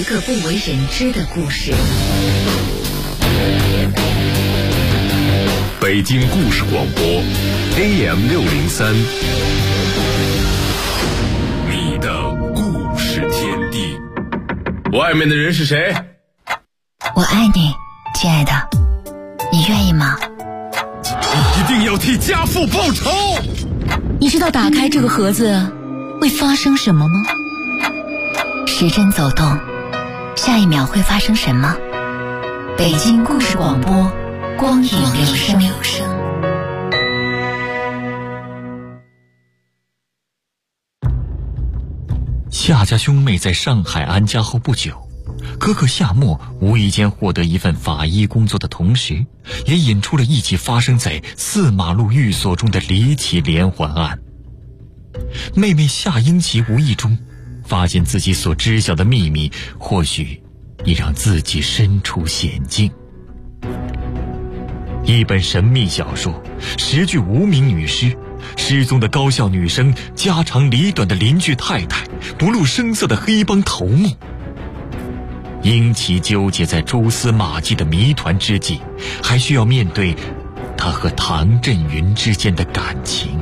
一个不为人知的故事。 北京故事广播 AM603，你的故事天地。外面的人是谁？ 我爱你，亲爱的，你愿意吗？ 一定要替家父报仇。 你知道打开这个盒子会发生什么吗？时针走动，下一秒会发生什么？北京故事广播，光影留声。 夏家兄妹在上海安家后不久，哥哥夏沫无意间获得一份法医工作的同时，也引出了一起发生在4马路寓所中的离奇连环案。妹妹夏英奇无意中发现自己所知晓的秘密，或许已让自己身处险境。一本神秘小说，10具无名女尸，失踪的高校女生，家长里短的邻居太太，不露声色的黑帮头目。英奇纠结在蛛丝马迹的谜团之际，还需要面对他和唐振云之间的感情。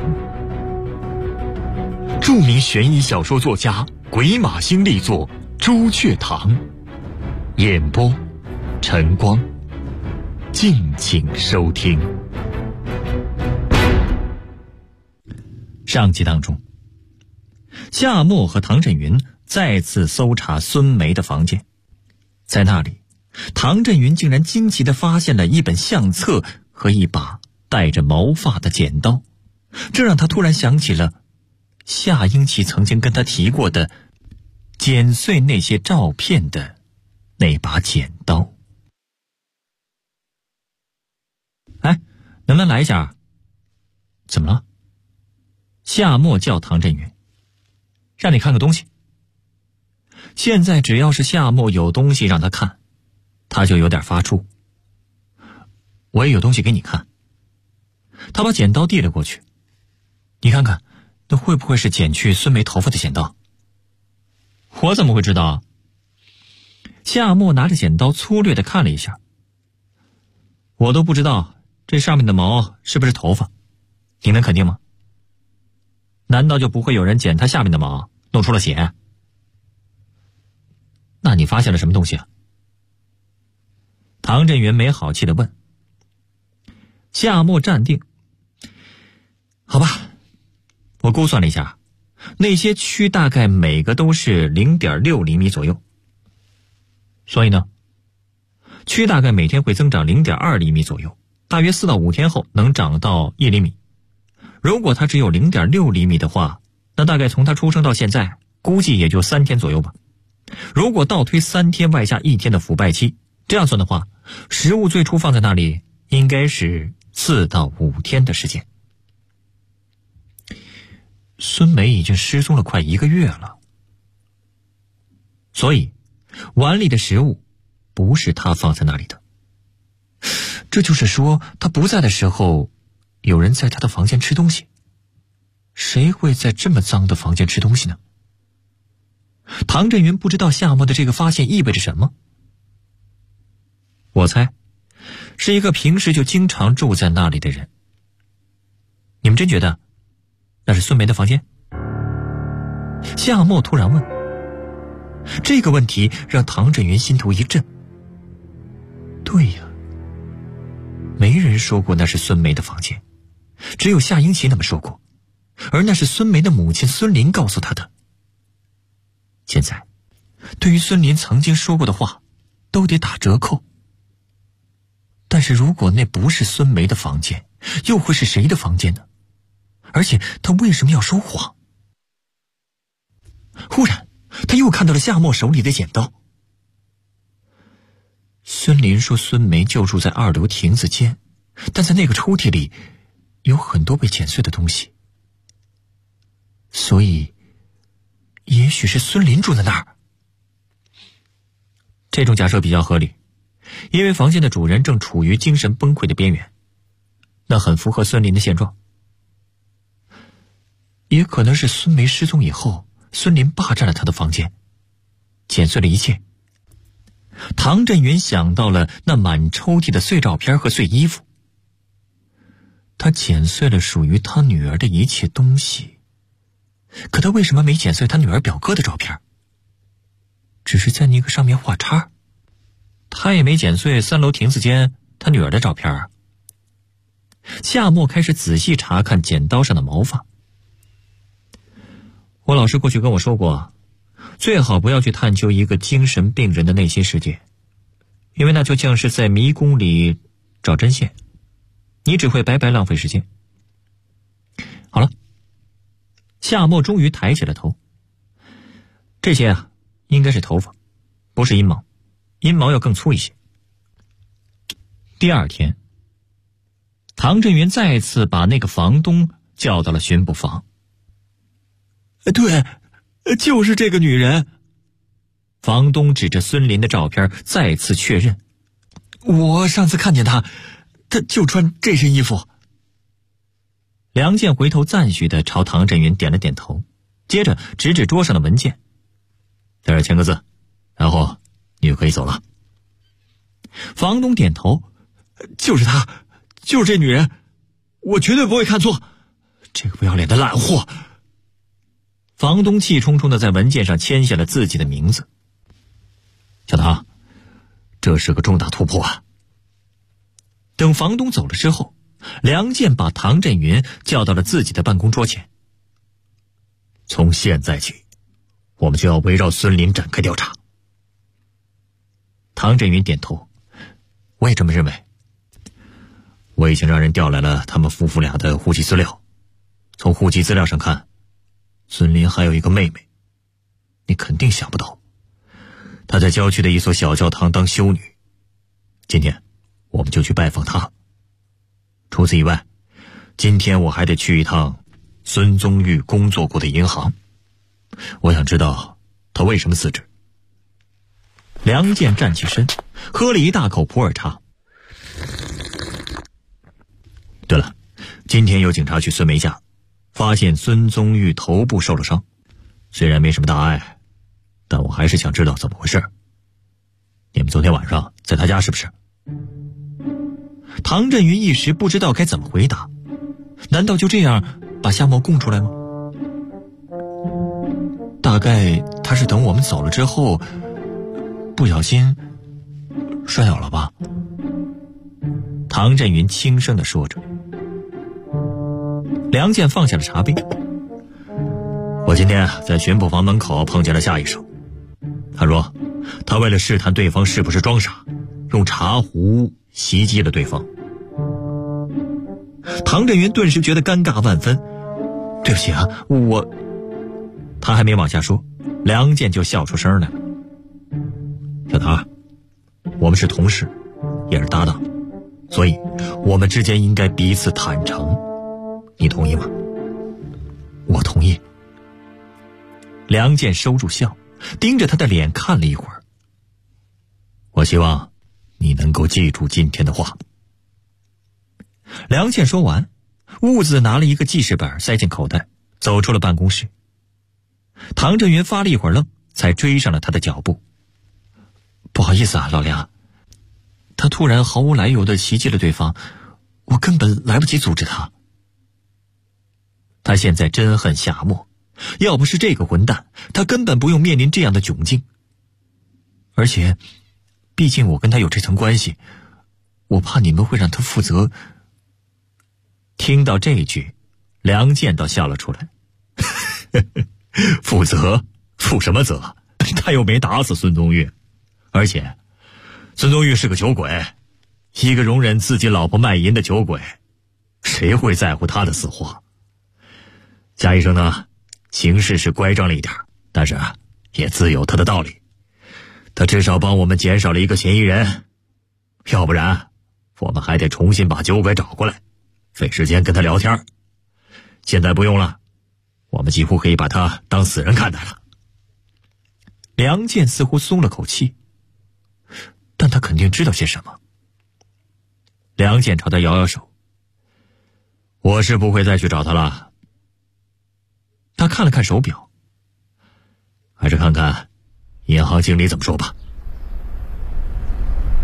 著名悬疑小说作家鬼马星力作《朱雀堂》，演播晨光，敬请收听。上集当中，夏沫和唐振云再次搜查孙梅的房间，在那里，唐振云竟然惊奇地发现了一本相册和一把带着毛发的剪刀，这让他突然想起了夏英奇曾经跟他提过的剪碎那些照片的那把剪刀。哎，能不能来一下？怎么了？夏沫叫唐振云，让你看个东西。现在只要是夏沫有东西让他看，他就有点发怵。我也有东西给你看。他把剪刀递了过去，你看看，那会不会是剪去孙梅头发的剪刀？我怎么会知道？夏沫拿着剪刀粗略地看了一下，我都不知道这上面的毛是不是头发，你能肯定吗？难道就不会有人剪它下面的毛，弄出了血？那你发现了什么东西啊？唐振云没好气地问。夏沫站定，好吧，我估算了一下，那些蛆大概每个都是 0.6 厘米左右，所以呢，蛆大概每天会增长 0.2 厘米左右，大约4到5天后能长到1厘米。如果它只有 0.6 厘米的话，那大概从它出生到现在估计也就3天左右吧。如果倒推3天外加1天的腐败期，这样算的话，食物最初放在那里应该是4到5天的时间。孙梅已经失踪了快1个月了，所以碗里的食物不是她放在那里的。这就是说，她不在的时候，有人在她的房间吃东西。谁会在这么脏的房间吃东西呢？唐振云不知道夏沫的这个发现意味着什么。我猜，是一个平时就经常住在那里的人。你们真觉得那是孙梅的房间？夏沫突然问。这个问题让唐振云心头一震。对呀，没人说过那是孙梅的房间，只有夏英奇那么说过，而那是孙梅的母亲孙林告诉他的。现在，对于孙林曾经说过的话，都得打折扣。但是如果那不是孙梅的房间，又会是谁的房间呢？而且他为什么要说谎？忽然，他又看到了夏沫手里的剪刀。孙林说孙梅就住在2楼亭子间，但在那个抽屉里有很多被剪碎的东西，所以也许是孙林住在那儿。这种假设比较合理，因为房间的主人正处于精神崩溃的边缘，那很符合孙林的现状。也可能是孙梅失踪以后，孙林霸占了他的房间，剪碎了一切， 唐振云想到了那满抽屉的碎照片和碎衣服。他剪碎了属于他女儿的一切东西，可他为什么没剪碎他女儿表哥的照片？只是在那个上面画叉。他也没剪碎3楼亭子间他女儿的照片啊。夏沫开始仔细查看剪刀上的毛发。我老师过去跟我说过，最好不要去探究一个精神病人的内心世界，因为那就像是在迷宫里找针线，你只会白白浪费时间。好了，夏沫终于抬起了头。这些啊，应该是头发，不是阴毛，阴毛要更粗一些。第二天，唐振云再次把那个房东叫到了巡捕房。对，就是这个女人。房东指着孙林的照片再次确认，我上次看见她就穿这身衣服。梁健回头赞许地朝唐振云点了点头，接着指指桌上的文件，在这签个字，然后你就可以走了。房东点头，就是她，就是这女人，我绝对不会看错，这个不要脸的懒货。房东气冲冲地在文件上签下了自己的名字。小唐，这是个重大突破啊。等房东走了之后，梁健把唐振云叫到了自己的办公桌前。从现在起，我们就要围绕孙林展开调查。唐振云点头，我也这么认为。我已经让人调来了他们夫妇俩的户籍资料，从户籍资料上看，孙林还有一个妹妹，你肯定想不到，她在郊区的一所小教堂当修女。今天我们就去拜访她。除此以外，今天我还得去一趟孙宗玉工作过的银行，我想知道他为什么辞职。梁健站起身，喝了一大口普洱茶。对了，今天有警察去孙梅家，发现孙宗玉头部受了伤，虽然没什么大碍，但我还是想知道怎么回事。你们昨天晚上在他家是不是？唐振云一时不知道该怎么回答，难道就这样把夏沫供出来吗？大概他是等我们走了之后不小心摔倒了吧。唐振云轻声地说着。梁健放下了茶杯。我今天在巡捕房门口碰见了夏医生，他说他为了试探对方是不是装傻，用茶壶袭击了对方。唐振云顿时觉得尴尬万分，对不起啊，他还没往下说，梁健就笑出声来了。小唐，我们是同事，也是搭档，所以我们之间应该彼此坦诚，你同意吗？我同意。梁健收住笑，盯着他的脸看了一会儿。我希望你能够记住今天的话。梁健说完，兀自拿了一个记事本塞进口袋，走出了办公室。唐振云发了一会儿愣，才追上了他的脚步。不好意思啊，老梁，他突然毫无来由地袭击了对方，我根本来不及阻止他。他现在真恨夏沫，要不是这个混蛋，他根本不用面临这样的窘境。而且毕竟我跟他有这层关系，我怕你们会让他负责。听到这一句，梁健倒笑了出来。负责？负什么责？他又没打死孙宗玉，而且孙宗玉是个酒鬼，一个容忍自己老婆卖淫的酒鬼，谁会在乎他的死活？夏医生呢，行事是乖张了一点，但是也自有他的道理。他至少帮我们减少了一个嫌疑人，要不然我们还得重新把酒鬼找过来，费时间跟他聊天。现在不用了，我们几乎可以把他当死人看待了。梁健似乎松了口气，但他肯定知道些什么。梁健朝他摇摇手，我是不会再去找他了。他看了看手表，还是看看银行经理怎么说吧。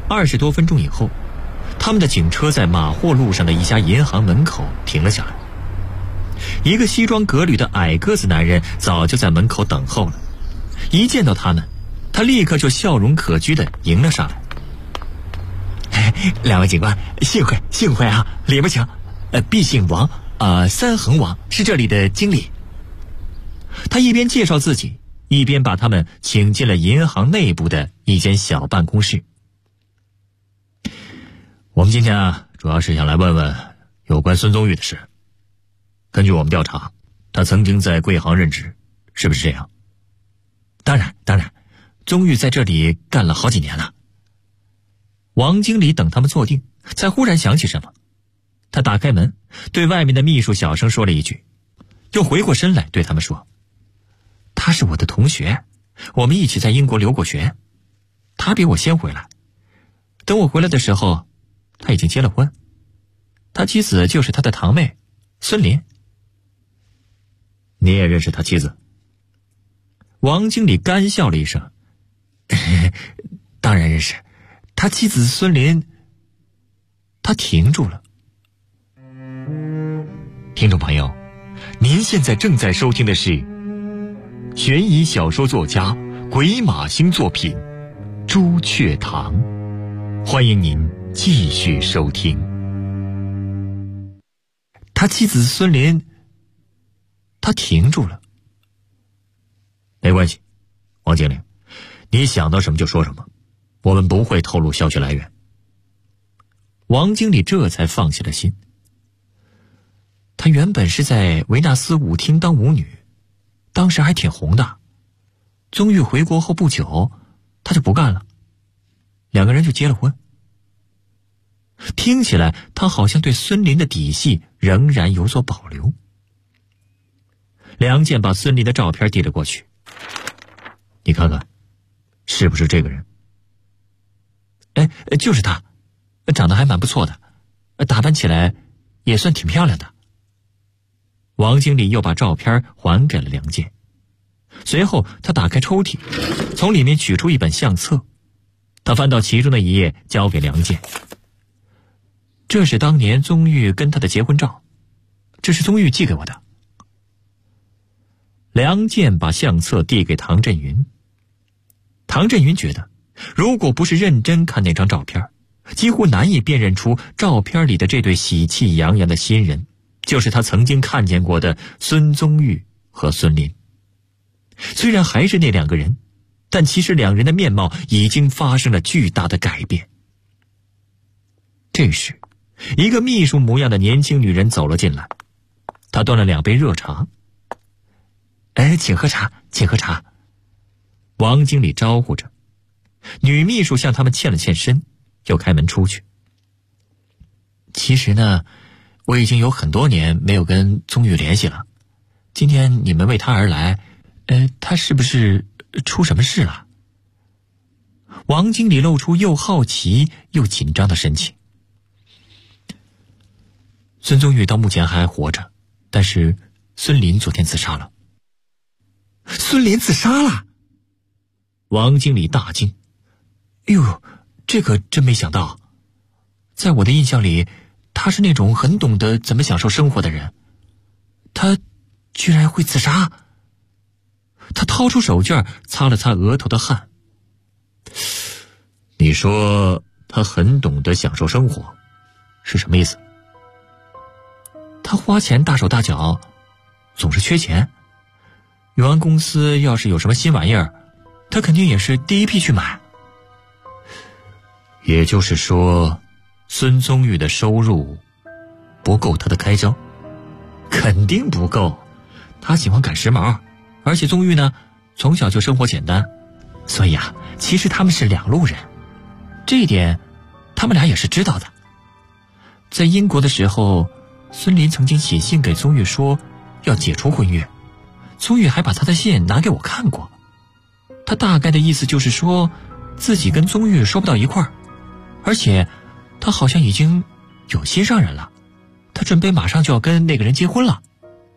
20多分钟以后，他们的警车在马货路上的一家银行门口停了下来。一个西装革履的矮个子男人早就在门口等候了，一见到他们，他立刻就笑容可掬地迎了上来。2位警官，幸会啊，里面请。毕姓王，三横王，是这里的经理。他一边介绍自己，一边把他们请进了银行内部的一间小办公室。我们今天主要是想来问问有关孙宗玉的事。根据我们调查，他曾经在贵行任职，是不是这样？当然，宗玉在这里干了好几年了。王经理等他们坐定，才忽然想起什么，他打开门，对外面的秘书小声说了一句，又回过身来对他们说：他是我的同学，我们一起在英国留过学，他比我先回来。等我回来的时候，他已经结了婚，他妻子就是他的堂妹孙林。你也认识他妻子？王经理干笑了一声，当然认识。他妻子孙林。他停住了。听众朋友，您现在正在收听的是悬疑小说作家鬼马星作品《朱雀堂》，欢迎您继续收听。他妻子孙林，他停住了。没关系，王经理，你想到什么就说什么，我们不会透露消息来源。王经理这才放下了心。她原本是在维纳斯舞厅当舞女，当时还挺红的。宗玉回国后不久，她就不干了，2个人就结了婚。听起来她好像对孙林的底细仍然有所保留。梁健把孙林的照片递了过去，你看看，是不是这个人？就是他，长得还蛮不错的，打扮起来也算挺漂亮的。王经理又把照片还给了梁健，随后他打开抽屉，从里面取出一本相册，他翻到其中的一页，交给梁健。这是当年宗玉跟他的结婚照，这是宗玉寄给我的。梁健把相册递给唐振云。唐振云觉得，如果不是认真看那张照片，几乎难以辨认出照片里的这对喜气洋洋的新人就是他曾经看见过的孙宗玉和孙林。虽然还是那2个人，但其实2人的面貌已经发生了巨大的改变。这时，一个秘书模样的年轻女人走了进来，她端了2杯热茶。请喝茶，请喝茶。王经理招呼着，女秘书向他们欠了欠身，又开门出去。其实呢，我已经有很多年没有跟宗玉联系了。今天你们为他而来，他是不是出什么事了？王经理露出又好奇又紧张的神情。孙宗玉到目前还活着，但是孙林昨天自杀了。孙林自杀了？王经理大惊。哟，这可真没想到。在我的印象里，他是那种很懂得怎么享受生活的人，他居然会自杀。他掏出手绢擦了擦额头的汗。你说他很懂得享受生活，是什么意思？他花钱大手大脚，总是缺钱。永安公司要是有什么新玩意儿，他肯定也是第一批去买。也就是说，孙宗玉的收入不够他的开销？肯定不够。他喜欢赶时髦，而且宗玉呢，从小就生活简单，所以其实他们是2路人。这一点他们俩也是知道的。在英国的时候，孙林曾经写信给宗玉说要解除婚约，宗玉还把他的信拿给我看过。他大概的意思就是说，自己跟宗玉说不到一块儿，而且他好像已经有心上人了，他准备马上就要跟那个人结婚了。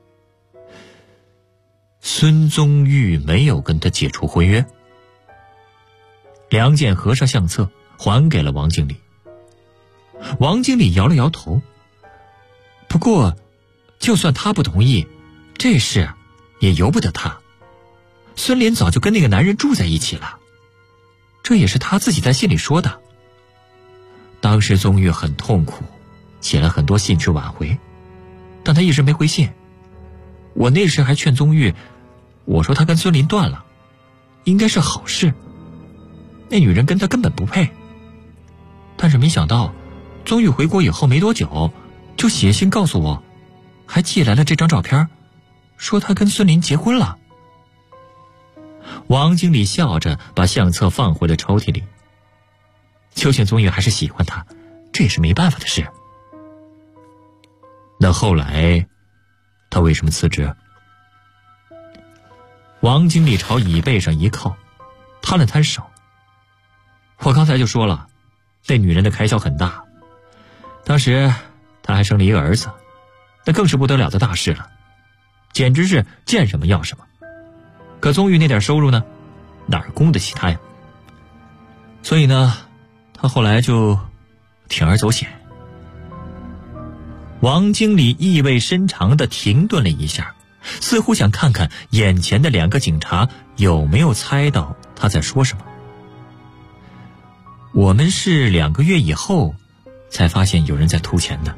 孙宗玉没有跟他解除婚约。梁健合上相册， 还给了王经理。王经理摇了摇头，不过就算他不同意，这事也由不得他。孙林早就跟那个男人住在一起了，这也是他自己在信里说的。当时宗玉很痛苦，写了很多信去挽回，但他一直没回信。我那时还劝宗玉，我说他跟孙林断了，应该是好事，那女人跟他根本不配。但是没想到宗玉回国以后没多久，就写信告诉我，还寄来了这张照片，说他跟孙林结婚了。王经理笑着把相册放回了抽屉里。究竟宗玉还是喜欢他，这也是没办法的事。那后来他为什么辞职？王经理朝椅背上一靠，摊了摊手。我刚才就说了，那女人的开销很大，当时她还生了一个儿子，那更是不得了的大事了，简直是见什么要什么。可宗玉那点收入呢，哪儿供得起他呀？所以呢，他后来就铤而走险。王经理意味深长地停顿了一下，似乎想看看眼前的两个警察有没有猜到他在说什么。我们是2个月以后才发现有人在图钱的。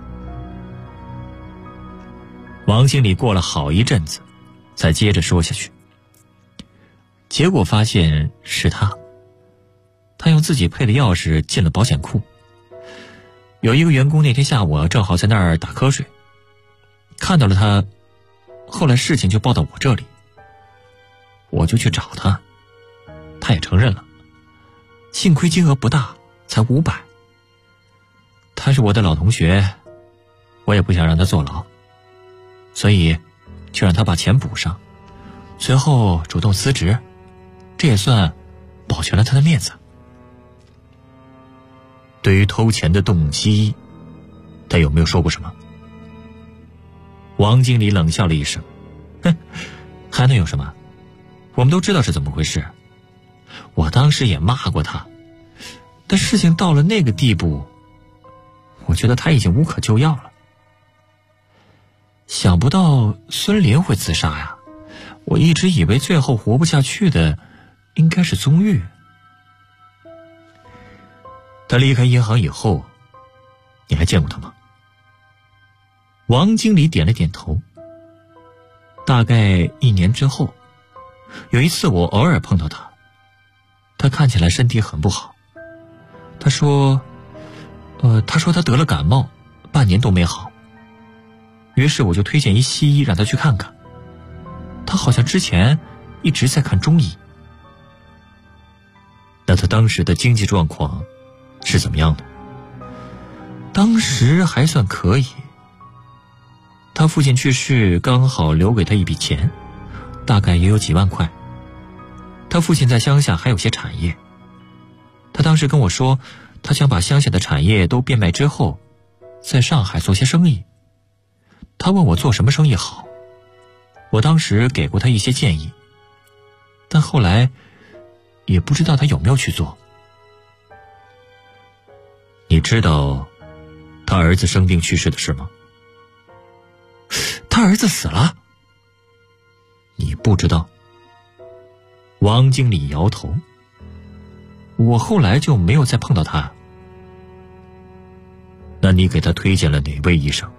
王经理过了好一阵子才接着说下去。结果发现是他用自己配的钥匙进了保险库。有一个员工那天下午正好在那儿打瞌睡，看到了他，后来事情就报到我这里，我就去找他，他也承认了，幸亏金额不大，才500。他是我的老同学，我也不想让他坐牢，所以就让他把钱补上，随后主动辞职，这也算保全了他的面子。对于偷钱的动机，他有没有说过什么？王经理冷笑了一声，哼，还能有什么？我们都知道是怎么回事。我当时也骂过他，但事情到了那个地步，我觉得他已经无可救药了。想不到孙林会自杀呀，我一直以为最后活不下去的应该是宗玉。他离开银行以后，你还见过他吗？王经理点了点头。大概1年之后，有一次我偶尔碰到他，他看起来身体很不好。他说他得了感冒，半年都没好。于是我就推荐一西医让他去看看。他好像之前一直在看中医。那他当时的经济状况是怎么样的？当时还算可以。他父亲去世，刚好留给他一笔钱，大概也有几万块。他父亲在乡下还有些产业，他当时跟我说，他想把乡下的产业都变卖之后，在上海做些生意。他问我做什么生意好，我当时给过他一些建议，但后来也不知道他有没有去做。你知道他儿子生病去世的事吗？他儿子死了？你不知道？王经理摇头。我后来就没有再碰到他。那你给他推荐了哪位医生？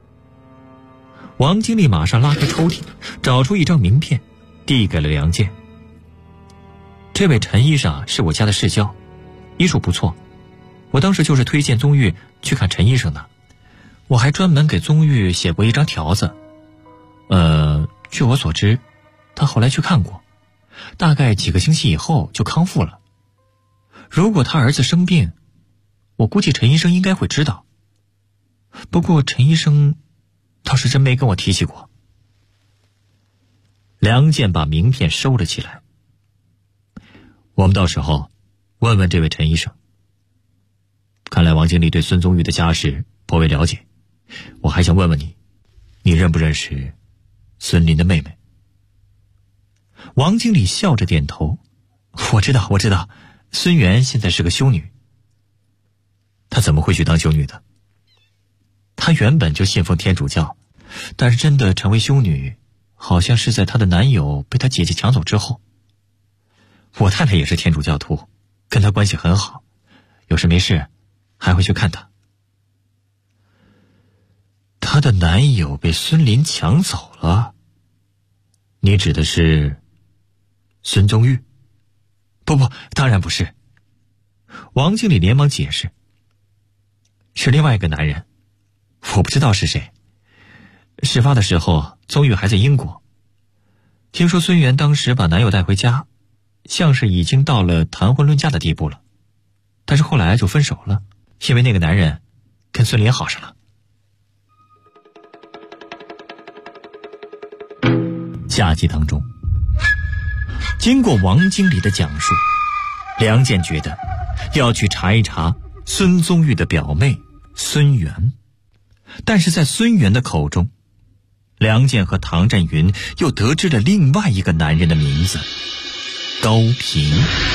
王经理马上拉开抽屉，找出一张名片，递给了梁健。这位陈医生是我家的世交，医术不错，我当时就是推荐宗玉去看陈医生的。我还专门给宗玉写过一张条子。据我所知，他后来去看过，大概几个星期以后就康复了。如果他儿子生病，我估计陈医生应该会知道。不过陈医生倒是真没跟我提起过。梁健把名片收了起来。我们到时候问问这位陈医生。看来王经理对孙宗玉的家事颇为了解，我还想问问你，你认不认识孙林的妹妹？王经理笑着点头，我知道，孙媛现在是个修女， 她怎么会去当修女的？她原本就信奉天主教，但是真的成为修女，好像是在她的男友被她姐姐抢走之后。我太太也是天主教徒，跟她关系很好，有事没事还会去看她。她的男友被孙林抢走了，你指的是孙宗玉？不，当然不是。王经理连忙解释，是另外一个男人，我不知道是谁。事发的时候宗玉还在英国，听说孙媛当时把男友带回家，像是已经到了谈婚论嫁的地步了，但是后来就分手了，因为那个男人跟孙林好上了。下集当中，经过王经理的讲述，梁健觉得要去查一查孙宗玉的表妹孙媛，但是在孙媛的口中，梁健和唐振云又得知了另外一个男人的名字高平。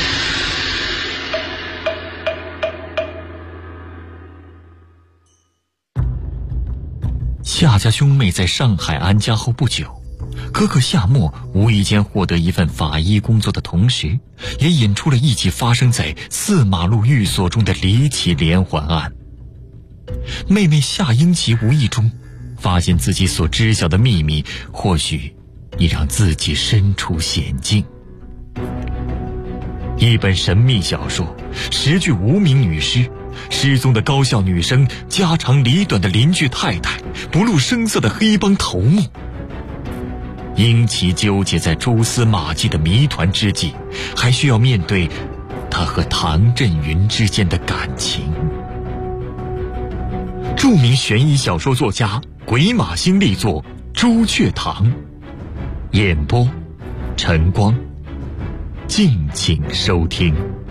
夏家兄妹在上海安家后不久，哥哥夏沫无意间获得一份法医工作的同时，也引出了一起发生在四马路寓所中的离奇连环案。妹妹夏英奇无意中发现自己所知晓的秘密，或许已让自己身处险境。一本神秘小说，10具无名女尸，失踪的高校女生，家长里短的邻居太太，不露声色的黑帮头目。英奇纠结在蛛丝马迹的谜团之际，还需要面对他和唐振云之间的感情。著名悬疑小说作家鬼马星力作《朱雀堂》，演播晨光，敬请收听。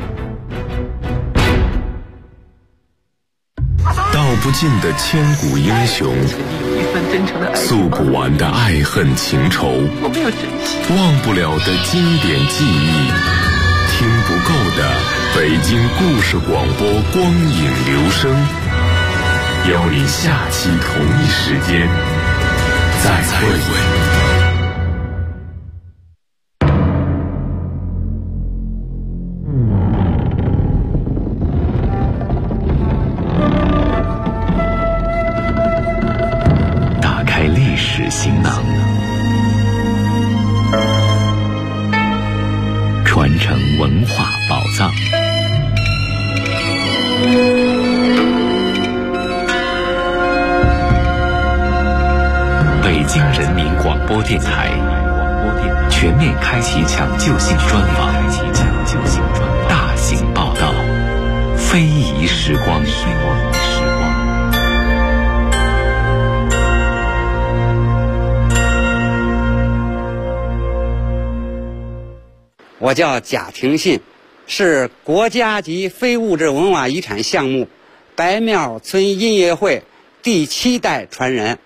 道不尽的千古英雄，诉不完的爱恨情仇，忘不了的经典记忆，听不够的北京故事广播光影留声，邀你下期同一时间再会。行囊，传承文化宝藏。北京人民广播电台全面开启抢救性专访，大型报道，非遗时光。 我叫贾廷信，是国家级非物质文化遗产项目白庙村音乐会第7代传人。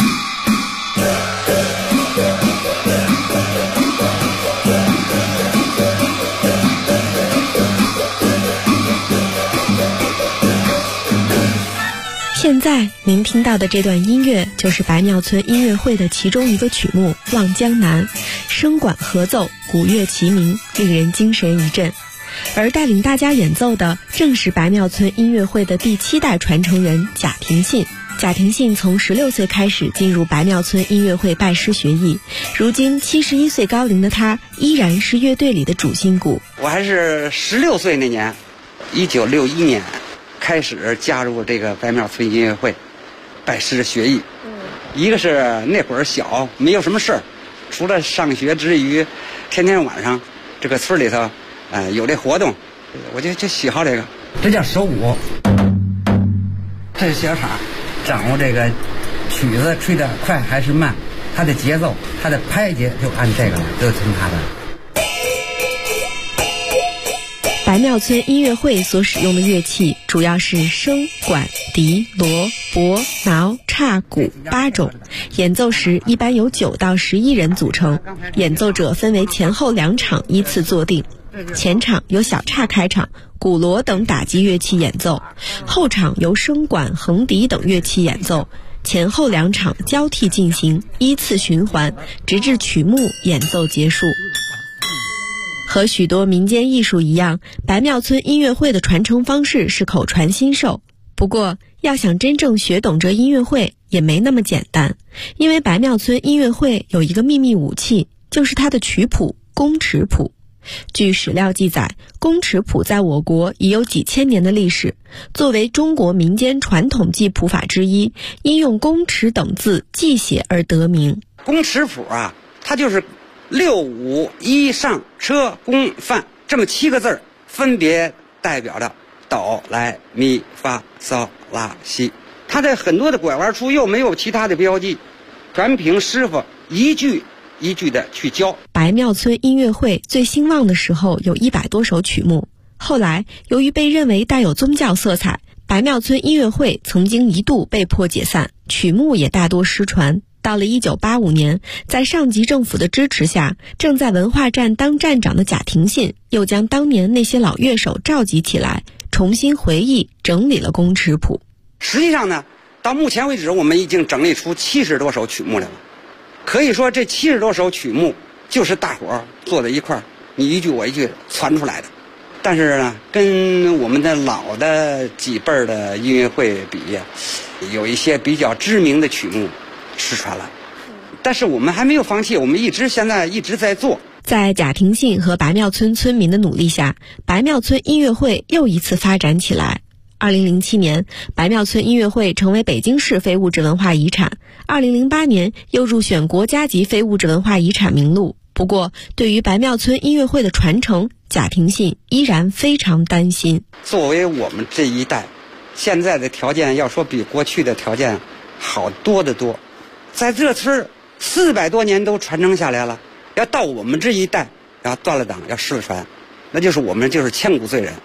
现在您听到的这段音乐就是白庙村音乐会的其中一个曲目《望江南》，声管合奏，鼓乐齐鸣，令人精神一振。而带领大家演奏的正是白庙村音乐会的第7代传承人贾廷信。贾廷信从16岁开始进入白庙村音乐会拜师学艺，如今71岁高龄的他依然是乐队里的主心骨。 我还是16岁那年，1961年开始加入这个白庙村音乐会拜师学艺。一个是那会儿小，没有什么事儿，除了上学之余，天天晚上这个村里头有这活动，我就喜好这个。这叫手鼓，这是小叉，掌握这个曲子吹得快还是慢，它的节奏，它的拍节就按这个了，就听它的。 白庙村音乐会所使用的乐器主要是笙、管、笛、锣、钹、挠、叉、鼓8种，演奏时一般由9到11人组成，演奏者分为前后2场依次坐定。 前场由小叉开场，鼓锣等打击乐器演奏，后场由笙管、横笛等乐器演奏，前后两场交替进行，依次循环，直至曲目演奏结束。和许多民间艺术一样，白庙村音乐会的传承方式是口传心授。不过，要想真正学懂这音乐会也没那么简单，因为白庙村音乐会有一个秘密武器，就是它的曲谱宫尺谱。据史料记载，宫尺谱在我国已有几千年的历史，作为中国民间传统记谱法之一，因用宫尺等字记写而得名。 宫尺谱啊，它就是6、5、1上车宫范这么7个字，分别代表着哆来咪发嗦拉西。它在很多的拐弯处又没有其他的标记，全凭师傅一句一句的去教。 白庙村音乐会最兴旺的时候有100多首曲目，后来由于被认为带有宗教色彩，白庙村音乐会曾经一度被迫解散，曲目也大多失传。到了1985年，在上级政府的支持下，正在文化站当站长的贾廷信又将当年那些老乐手召集起来，重新回忆整理了宫尺谱。 实际上呢，到目前为止我们已经整理出70多首曲目来了。可以说这70多首曲目就是大伙儿坐在一块儿，你一句我一句传出来的。但是呢，跟我们的老的几辈儿的音乐会比，有一些比较知名的曲目失传了。但是我们还没有放弃，我们现在一直在做。 在贾廷信和白庙村村民的努力下，白庙村音乐会又一次发展起来。2007年，白庙村音乐会成为北京市非物质文化遗产。2008年又入选国家级非物质文化遗产名录。不过，对于白庙村音乐会的传承，贾廷信依然非常担心。 作为我们这一代，现在的条件要说比过去的条件好多得多。在这村400多年都传承下来了，要到我们这一代要断了档，要失了传，那就是我们就是千古罪人。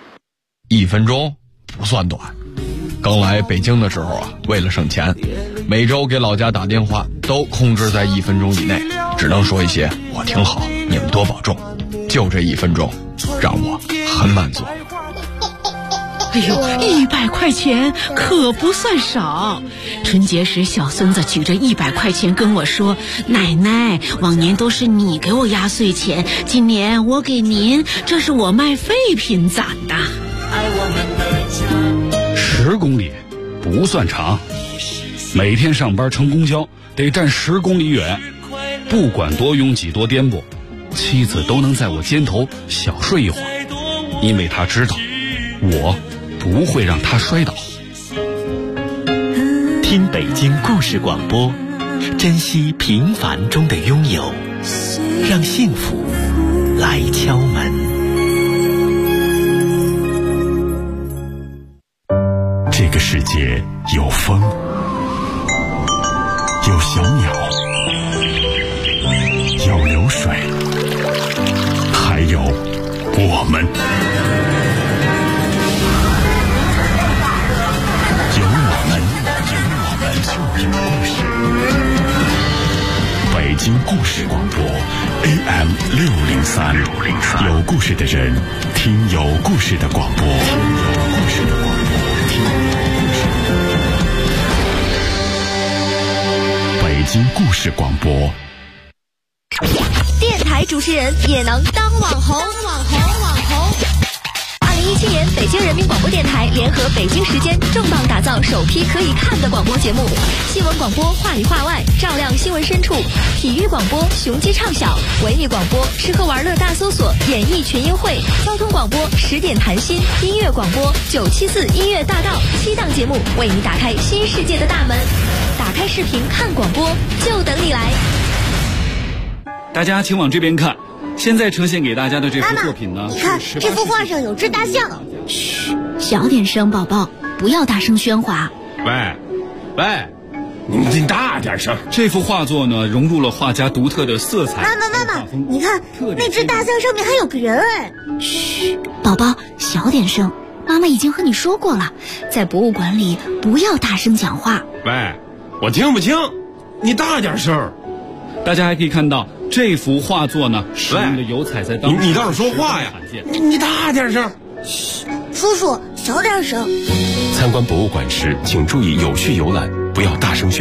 1分钟不算短。刚来北京的时候啊，为了省钱，每周给老家打电话都控制在1分钟以内，只能说一些我挺好，你们多保重。就这1分钟让我很满足。 哎呦，100块钱可不算少。春节时小孙子举着100块钱跟我说，奶奶，往年都是你给我压岁钱，今年我给您，这是我卖废品攒的。 10公里不算长，每天上班乘公交得站10公里远，不管多拥挤多颠簸，妻子都能在我肩头小睡一会儿，因为她知道我不会让她摔倒。 听北京故事广播，珍惜平凡中的拥有，让幸福来敲门。这个世界有风，有小鸟，有流水，还有我们。有我们就有故事。北京故事广播 AM 603，有故事的人听有故事的广播。北京故事广播。 电台主持人也能当网红。2017年，北京人民广播电台联合北京时间重磅打造首批可以看的广播节目：新闻广播话里话外，照亮新闻深处；体育广播雄鸡唱晓；文艺广播吃喝玩乐大搜索，演艺群英会；交通广播10点谈心；音乐广播974音乐大道，7档节目为你打开新世界的大门。打开视频看广播，就等你来。 大家请往这边看，现在呈现给大家的这幅作品呢， 你看这幅画上有只大象。 嘘，小点声，宝宝，不要大声喧哗。 喂，你大点声。这幅画作呢，融入了画家独特的色彩。 妈妈，你看那只大象上面还有个人哎。 嘘，宝宝，小点声。妈妈已经和你说过了，在博物馆里不要大声讲话。 喂，我听不清，你大点声。 大家还可以看到这幅画作呢，使用的油彩在当时你倒是说话呀！你大点声。 叔叔小点声。 参观博物馆时，请注意有序游览，不要大声